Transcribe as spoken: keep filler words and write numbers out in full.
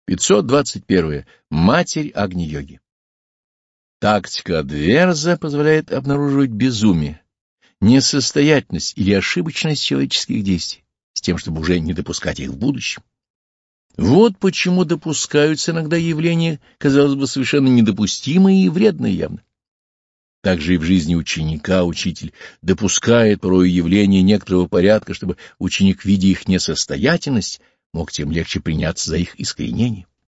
пятьсот двадцать первое. Матерь Агни-йоги. Тактика Адверза позволяет обнаруживать безумие, несостоятельность или ошибочность человеческих действий, с тем, чтобы уже не допускать их в будущем. Вот почему допускаются иногда явления, казалось бы, совершенно недопустимые и вредные явно. Также и в жизни ученика учитель допускает порой явления некоторого порядка, чтобы ученик, видя их несостоятельность, мог тем легче приняться за их искоренение.